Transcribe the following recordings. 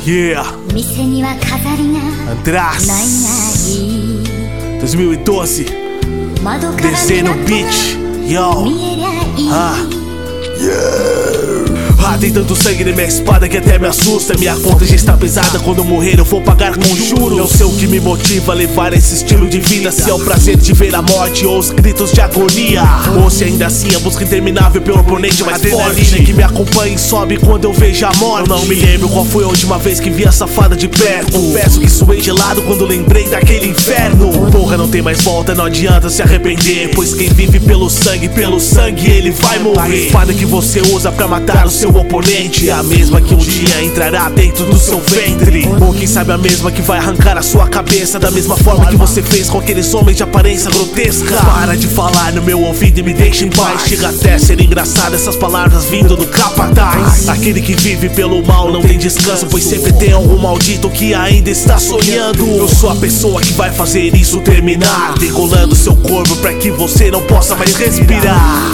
Yeah, András 2012, Desenho Beach. Yo, tem tanto sangue na minha espada que até me assusta. Minha conta já está pesada, quando eu morrer eu vou pagar com juros. Não sei o que me motiva a levar esse estilo de vida, se é o prazer de ver a morte ou os gritos de agonia, ou se ainda assim a busca interminável pelo oponente mais forte que me acompanha e sobe quando eu vejo a morte. Eu não me lembro qual foi a última vez que vi a safada de perto. Confesso que suei gelado quando lembrei daquele inferno. Porra, não tem mais volta, não adianta se arrepender, pois quem vive pelo sangue ele vai morrer. A espada que você usa pra matar o seu oponente é a mesma que um dia entrará dentro do seu ventre, ou quem sabe a mesma que vai arrancar a sua cabeça, da mesma forma que você fez com aqueles homens de aparência grotesca. Para de falar no meu ouvido e me deixa em paz. Chega até a ser engraçado essas palavras vindo do capataz. Aquele que vive pelo mal não tem descanso, pois sempre tem algum maldito que ainda está sonhando. Eu sou a pessoa que vai fazer isso terminar, degolando seu corpo pra que você não possa mais respirar.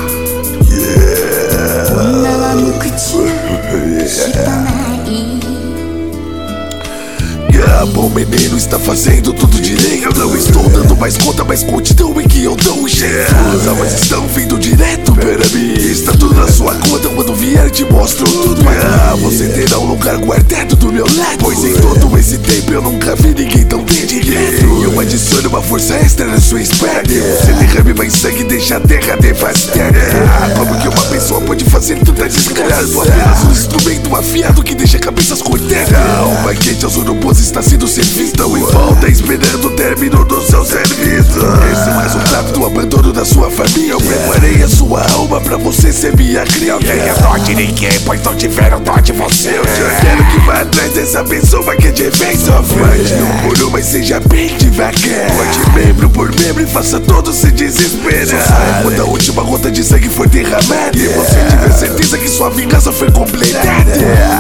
Bom menino, está fazendo tudo direito. Eu não estou dando mais conta, mas continue que eu dou um jeito. As almas estão vindo direto para mim. Está tudo na sua conta, quando vier te mostro tudo. Você terá um lugar guardado do meu lado, pois em todo esse tempo eu nunca vi ninguém tão bem direto. E eu adiciono uma força extra na sua espada. Você derrame mais sangue e deixa a terra devastada. Como que uma pessoa pode fazer tanta desgraça? Apenas um instrumento afiado que deixa cabeças cortadas. Uma quente aos urubus está sendo servido. Estão em volta esperando o término do seu serviço. Esse é mais um trato do abandono da sua família. Eu preparei a sua alma pra você ser minha cria. Não tenha dó de ninguém, pois não tiveram dó de você. Eu já quero que vá atrás dessa pessoa que de vez sofre. Mate um por um, mas seja bem devagar. Corte membro por membro e faça todos se desesperar. Só sai quando a última gota de sangue for derramada e você tiver certeza que sua vingança foi completada.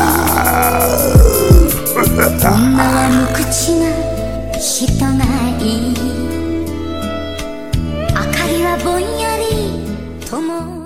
女は無口な人がいい、明かりはぼんやり灯る